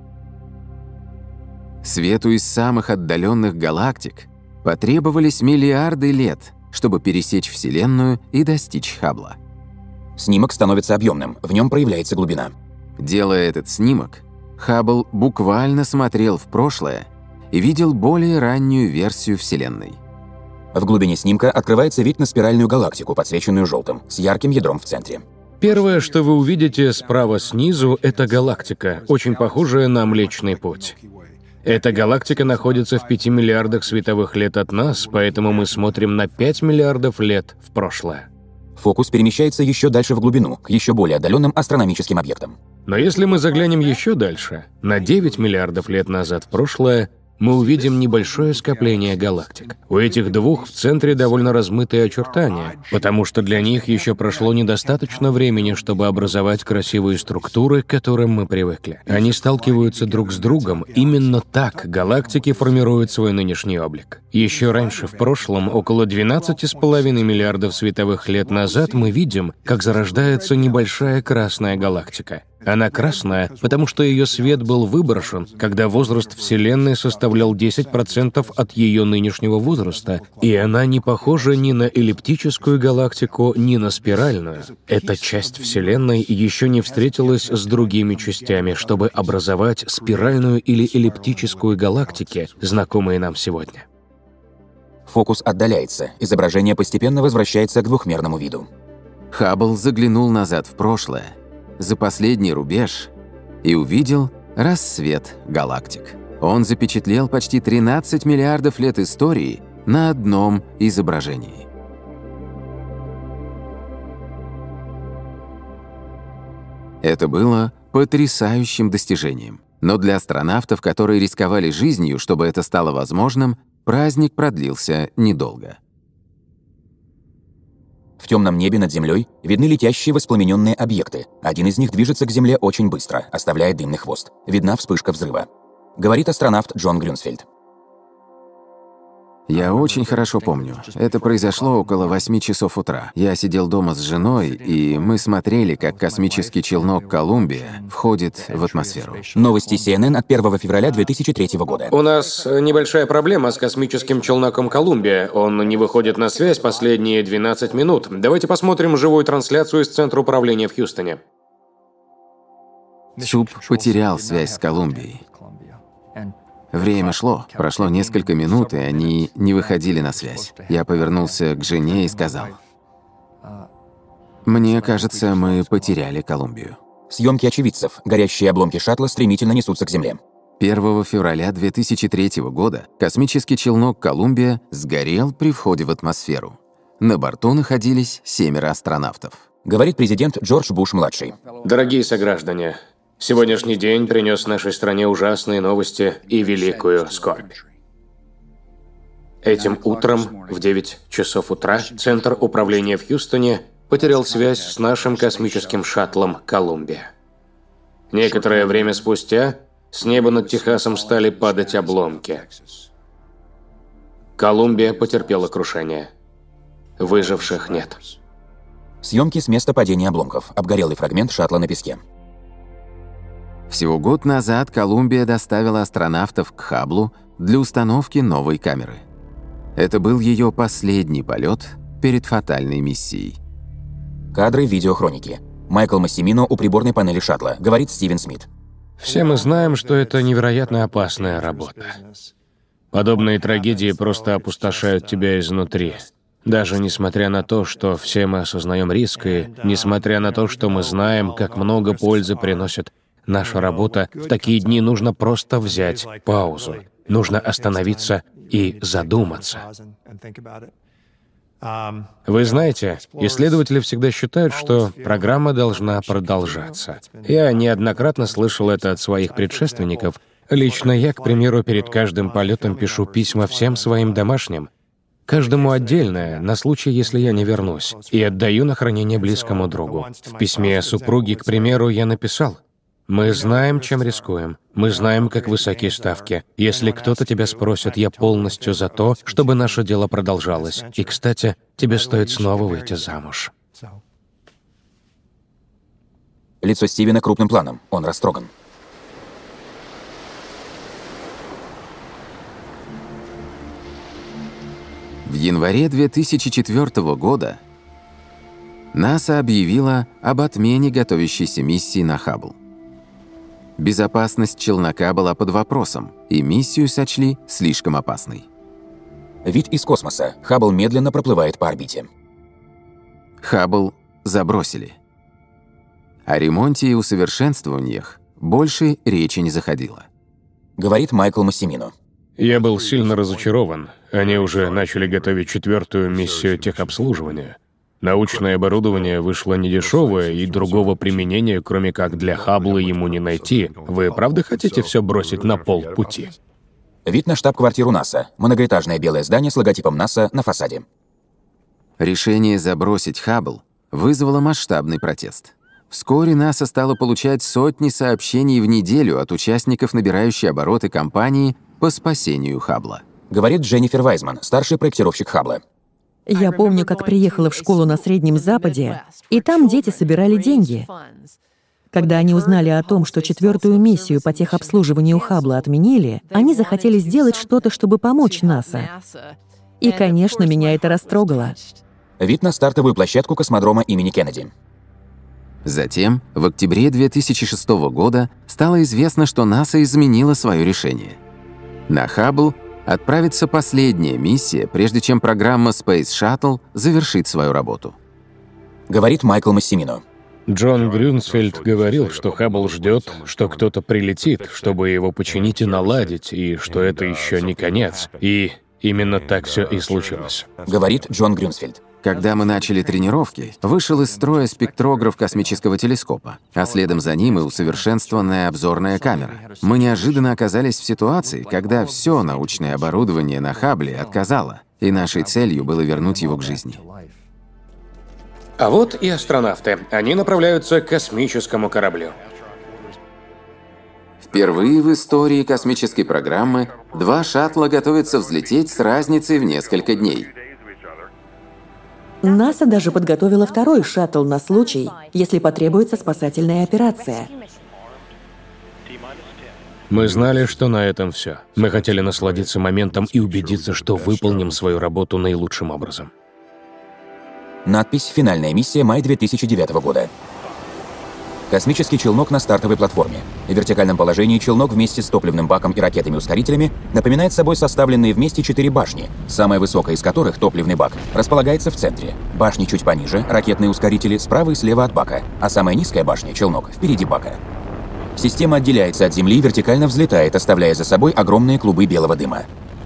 Свету из самых отдаленных галактик потребовались миллиарды лет, чтобы пересечь Вселенную и достичь Хаббла. Снимок становится объемным, в нем проявляется глубина. Делая этот снимок, Хаббл буквально смотрел в прошлое и видел более раннюю версию Вселенной. В глубине снимка открывается вид на спиральную галактику, подсвеченную желтым, с ярким ядром в центре. Первое, что вы увидите справа снизу, это галактика, очень похожая на Млечный Путь. Эта галактика находится в пяти миллиардах световых лет от нас, поэтому мы смотрим на пять миллиардов лет в прошлое. Фокус перемещается еще дальше в глубину, к еще более отдаленным астрономическим объектам. Но если мы заглянем еще дальше, на девять миллиардов лет назад в прошлое, мы увидим небольшое скопление галактик. У этих двух в центре довольно размытые очертания, потому что для них еще прошло недостаточно времени, чтобы образовать красивые структуры, к которым мы привыкли. Они сталкиваются друг с другом. Именно так галактики формируют свой нынешний облик. Еще раньше, в прошлом, около двенадцати с половиной миллиардов световых лет назад, мы видим, как зарождается небольшая красная галактика. Она красная, потому что ее свет был выброшен, когда возраст Вселенной составлял десять процентов от ее нынешнего возраста, и она не похожа ни на эллиптическую галактику, ни на спиральную. Эта часть Вселенной еще не встретилась с другими частями, чтобы образовать спиральную или эллиптическую галактики, знакомые нам сегодня. Фокус отдаляется, изображение постепенно возвращается к двухмерному виду. Хаббл заглянул назад в прошлое, за последний рубеж, и увидел рассвет галактик. Он запечатлел почти тринадцать миллиардов лет истории на одном изображении. Это было потрясающим достижением. Но для астронавтов, которые рисковали жизнью, чтобы это стало возможным, праздник продлился недолго. В темном небе над Землей видны летящие воспламененные объекты. Один из них движется к Земле очень быстро, оставляя дымный хвост. Видна вспышка взрыва. Говорит астронавт Джон Грюнсфельд. Я очень хорошо помню. Это произошло около восьми часов утра. Я сидел дома с женой, и мы смотрели, как космический челнок «Колумбия» входит в атмосферу. Новости си эн эн от первого февраля две тысячи третьего года. У нас небольшая проблема с космическим челноком «Колумбия». Он не выходит на связь последние двенадцать минут. Давайте посмотрим живую трансляцию из Центра управления в Хьюстоне. ЦУП потерял связь с «Колумбией». Время шло, прошло несколько минут, и они не выходили на связь. Я повернулся к жене и сказал: «Мне кажется, мы потеряли Колумбию». Съемки очевидцев. Горящие обломки шаттла стремительно несутся к Земле. первого февраля две тысячи третьего года космический челнок «Колумбия» сгорел при входе в атмосферу. На борту находились семеро астронавтов. Говорит президент Джордж Буш-младший. Дорогие сограждане, сегодняшний день принес нашей стране ужасные новости и великую скорбь. Этим утром в девять часов утра Центр управления в Хьюстоне потерял связь с нашим космическим шаттлом «Колумбия». Некоторое время спустя с неба над Техасом стали падать обломки. «Колумбия» потерпела крушение. Выживших нет. Съемки с места падения обломков. Обгорелый фрагмент шаттла на песке. Всего год назад «Колумбия» доставила астронавтов к Хабблу для установки новой камеры. Это был ее последний полет перед фатальной миссией. Кадры видеохроники. Майкл Массимино у приборной панели шаттла, говорит Стивен Смит. Все мы знаем, что это невероятно опасная работа. Подобные трагедии просто опустошают тебя изнутри. Даже несмотря на то, что все мы осознаем риск, и несмотря на то, что мы знаем, как много пользы приносит наша работа, в такие дни нужно просто взять паузу. Нужно остановиться и задуматься. Вы знаете, исследователи всегда считают, что программа должна продолжаться. Я неоднократно слышал это от своих предшественников. Лично я, к примеру, перед каждым полетом пишу письма всем своим домашним. Каждому отдельное, на случай, если я не вернусь, и отдаю на хранение близкому другу. В письме супруге, к примеру, я написал: «Мы знаем, чем рискуем. Мы знаем, как высоки ставки. Если кто-то тебя спросит, я полностью за то, чтобы наше дело продолжалось. И, кстати, тебе стоит снова выйти замуж». Лицо Стивена крупным планом. Он растроган. В январе две тысячи четвёртого года НАСА объявила об отмене готовящейся миссии на Хаббл. Безопасность челнока была под вопросом, и миссию сочли слишком опасной. Вид из космоса. Хаббл медленно проплывает по орбите. Хаббл забросили. О ремонте и усовершенствованиях больше речи не заходило. Говорит Майкл Массимино. Я был сильно разочарован. Они уже начали готовить четвертую миссию техобслуживания. Научное оборудование вышло недешевое, и другого применения, кроме как для Хаббла, ему не найти. Вы правда хотите все бросить на полпути? Вид на штаб-квартиру НАСА. Многоэтажное белое здание с логотипом НАСА на фасаде. Решение забросить Хаббл вызвало масштабный протест. Вскоре НАСА стало получать сотни сообщений в неделю от участников набирающей обороты кампании по спасению Хаббла. Говорит Дженнифер Вайзман, старший проектировщик Хаббла. Я помню, как приехала в школу на Среднем Западе, и там дети собирали деньги. Когда они узнали о том, что четвертую миссию по техобслуживанию Хаббла отменили, они захотели сделать что-то, чтобы помочь НАСА. И, конечно, меня это растрогало. Вид на стартовую площадку космодрома имени Кеннеди. Затем, в октябре две тысячи шестого года, стало известно, что НАСА изменило свое решение. На Хаббл отправится последняя миссия, прежде чем программа Space Shuttle завершит свою работу. Говорит Майкл Массимино. Джон Грюнсфельд говорил, что Хаббл ждет, что кто-то прилетит, чтобы его починить и наладить, и что это еще не конец. И именно так все и случилось. Говорит Джон Грюнсфельд. Когда мы начали тренировки, вышел из строя спектрограф космического телескопа, а следом за ним и усовершенствованная обзорная камера. Мы неожиданно оказались в ситуации, когда все научное оборудование на Хаббле отказало, и нашей целью было вернуть его к жизни. А вот и астронавты. Они направляются к космическому кораблю. Впервые в истории космической программы два шаттла готовятся взлететь с разницей в несколько дней. НАСА даже подготовила второй шаттл на случай, если потребуется спасательная операция. Мы знали, что на этом все. Мы хотели насладиться моментом и убедиться, что выполним свою работу наилучшим образом. Надпись «Финальная миссия. Май две тысячи девятого года». Космический челнок на стартовой платформе. В вертикальном положении челнок вместе с топливным баком и ракетами-ускорителями напоминает собой составленные вместе четыре башни, самая высокая из которых, топливный бак, располагается в центре. Башни чуть пониже, ракетные ускорители справа и слева от бака, а самая низкая башня, челнок, впереди бака. Система отделяется от Земли и вертикально взлетает, оставляя за собой огромные клубы белого дыма.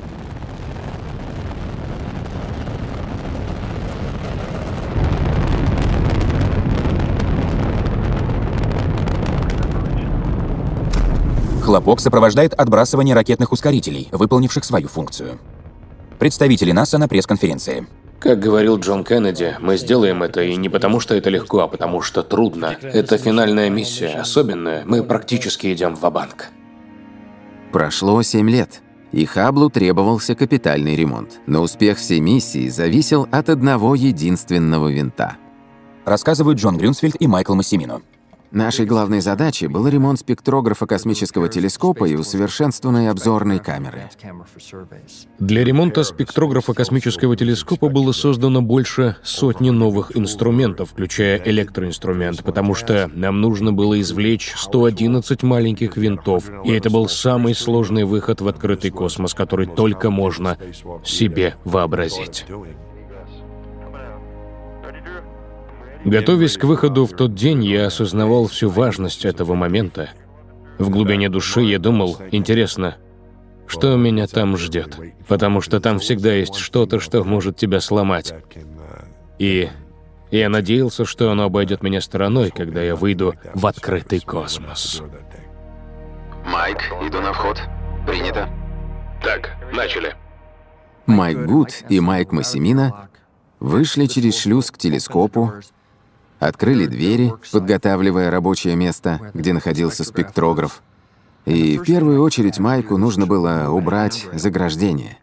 Хлопок сопровождает отбрасывание ракетных ускорителей, выполнивших свою функцию. Представители НАСА на пресс-конференции. Как говорил Джон Кеннеди, мы сделаем это и не потому, что это легко, а потому что трудно. Это финальная миссия, особенная. Мы практически идем ва-банк. Прошло семь лет, и Хабблу требовался капитальный ремонт. Но успех всей миссии зависел от одного единственного винта. Рассказывают Джон Грюнсфельд и Майкл Массимино. Нашей главной задачей был ремонт спектрографа космического телескопа и усовершенствованной обзорной камеры. Для ремонта спектрографа космического телескопа было создано больше сотни новых инструментов, включая электроинструмент, потому что нам нужно было извлечь сто одиннадцать маленьких винтов, и это был самый сложный выход в открытый космос, который только можно себе вообразить. Готовясь к выходу в тот день, я осознавал всю важность этого момента. В глубине души я думал, интересно, что меня там ждет, потому что там всегда есть что-то, что может тебя сломать. И я надеялся, что оно обойдет меня стороной, когда я выйду в открытый космос. Майк, иду на вход. Принято. Так, начали. Майк Гуд и Майк Массимино вышли через шлюз к телескопу, открыли двери, подготавливая рабочее место, где находился спектрограф. И в первую очередь Майку нужно было убрать заграждение.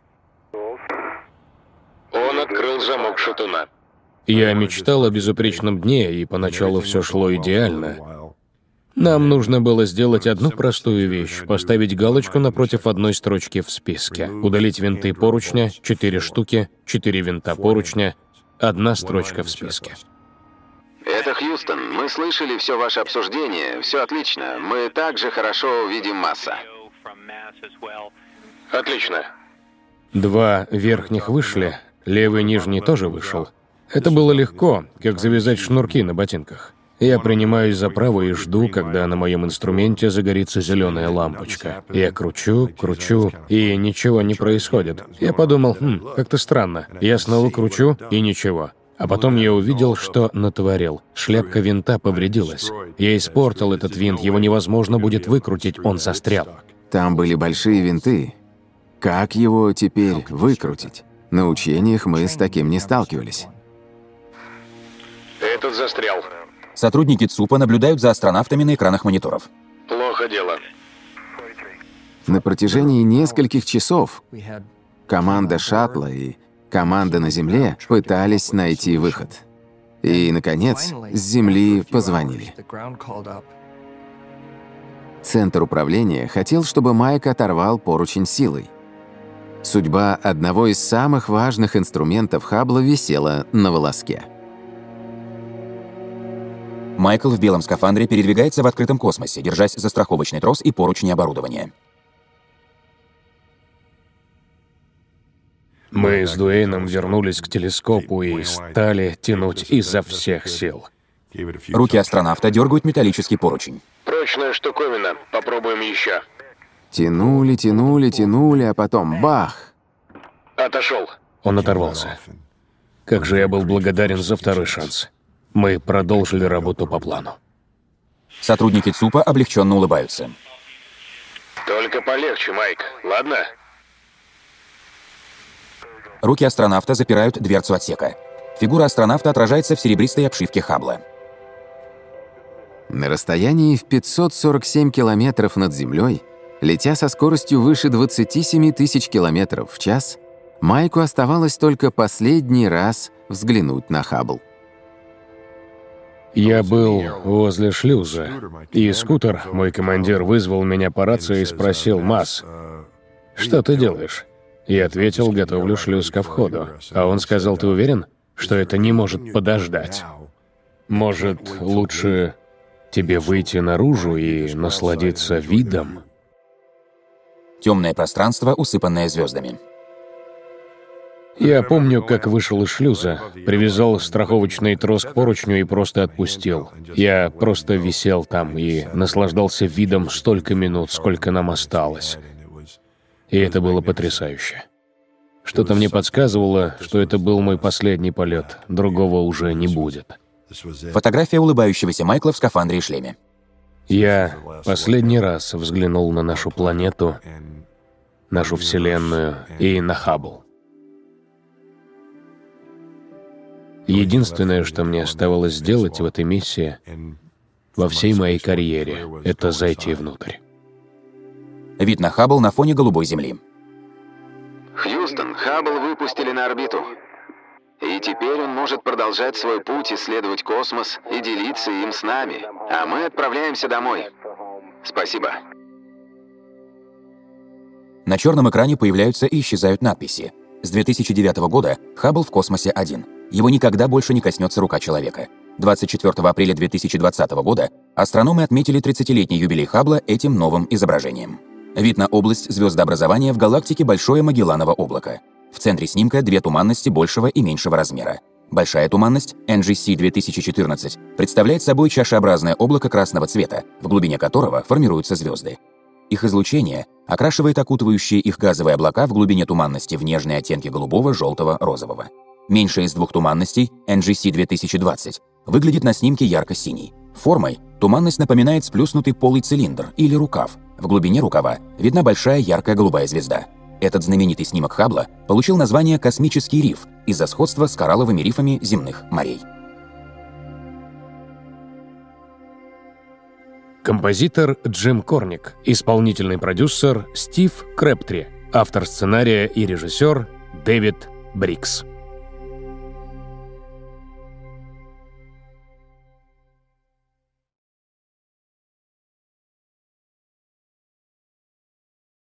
Он открыл замок шатуна. Я мечтал о безупречном дне, и поначалу все шло идеально. Нам нужно было сделать одну простую вещь — поставить галочку напротив одной строчки в списке. Удалить винты поручня, четыре штуки, четыре винта поручня, одна строчка в списке. Это Хьюстон. Мы слышали все ваше обсуждение. Все отлично. Мы также хорошо видим Масса. Отлично. Два верхних вышли, левый нижний тоже вышел. Это было легко, как завязать шнурки на ботинках. Я принимаюсь за правую и жду, когда на моем инструменте загорится зеленая лампочка. Я кручу, кручу, и ничего не происходит. Я подумал, хм, как-то странно. Я снова кручу, и ничего. А потом я увидел, что натворил. Шляпка винта повредилась. Я испортил этот винт, его невозможно будет выкрутить, он застрял. Там были большие винты. Как его теперь выкрутить? На учениях мы с таким не сталкивались. Этот застрял. Сотрудники ЦУПа наблюдают за астронавтами на экранах мониторов. Плохо дело. На протяжении нескольких часов команда шаттла и команда на Земле пытались найти выход. И, наконец, с Земли позвонили. Центр управления хотел, чтобы Майк оторвал поручень силой. Судьба одного из самых важных инструментов Хаббла висела на волоске. Майкл в белом скафандре передвигается в открытом космосе, держась за страховочный трос и поручни оборудования. Мы с Дуэйном вернулись к телескопу и стали тянуть изо всех сил. Руки астронавта дергают металлический поручень. Прочная штуковина. Попробуем еще. Тянули, тянули, тянули, а потом бах! Отошел. Он оторвался. Как же я был благодарен за второй шанс. Мы продолжили работу по плану. Сотрудники ЦУПа облегченно улыбаются. Только полегче, Майк. Ладно? Руки астронавта запирают дверцу отсека. Фигура астронавта отражается в серебристой обшивке Хаббла. На расстоянии в пятьсот сорок семь километров над Землей, летя со скоростью выше двадцати семи тысяч километров в час, Майку оставалось только последний раз взглянуть на Хаббл. Я был возле шлюза, и скутер, мой командир, вызвал меня по рации и спросил: «Масс, что ты делаешь?» Я ответил: «Готовлю шлюз ко входу». А он сказал: «Ты уверен, что это не может подождать? Может, лучше тебе выйти наружу и насладиться видом?» Темное пространство, усыпанное звездами. Я помню, как вышел из шлюза, привязал страховочный трос к поручню и просто отпустил. Я просто висел там и наслаждался видом столько минут, сколько нам осталось. И это было потрясающе. Что-то мне подсказывало, что это был мой последний полет, другого уже не будет. Фотография улыбающегося Майкла в скафандре и шлеме. Я последний раз взглянул на нашу планету, нашу Вселенную и на Хаббл. Единственное, что мне оставалось сделать в этой миссии, во всей моей карьере, это зайти внутрь. Вид на Хаббл на фоне голубой Земли. Хьюстон, Хаббл выпустили на орбиту. И теперь он может продолжать свой путь, исследовать космос и делиться им с нами. А мы отправляемся домой. Спасибо. На черном экране появляются и исчезают надписи. С две тысячи девятого года Хаббл в космосе один. Его никогда больше не коснется рука человека. двадцать четвёртого апреля две тысячи двадцатого года астрономы отметили тридцатилетний юбилей Хаббла этим новым изображением. Вид на область звездообразования в галактике Большое Магелланово облако. В центре снимка две туманности большего и меньшего размера. Большая туманность, эн джи си две тысячи четырнадцать, представляет собой чашеобразное облако красного цвета, в глубине которого формируются звезды. Их излучение окрашивает окутывающие их газовые облака в глубине туманности в нежные оттенки голубого, желтого, розового. Меньшая из двух туманностей, эн джи си две тысячи двадцать, выглядит на снимке ярко-синий. Формой туманность напоминает сплюснутый полый цилиндр или рукав. В глубине рукава видна большая яркая голубая звезда. Этот знаменитый снимок Хаббла получил название «Космический риф» из-за сходства с коралловыми рифами земных морей. Композитор Джим Корник, исполнительный продюсер Стив Крэптри, автор сценария и режиссер Дэвид Брикс.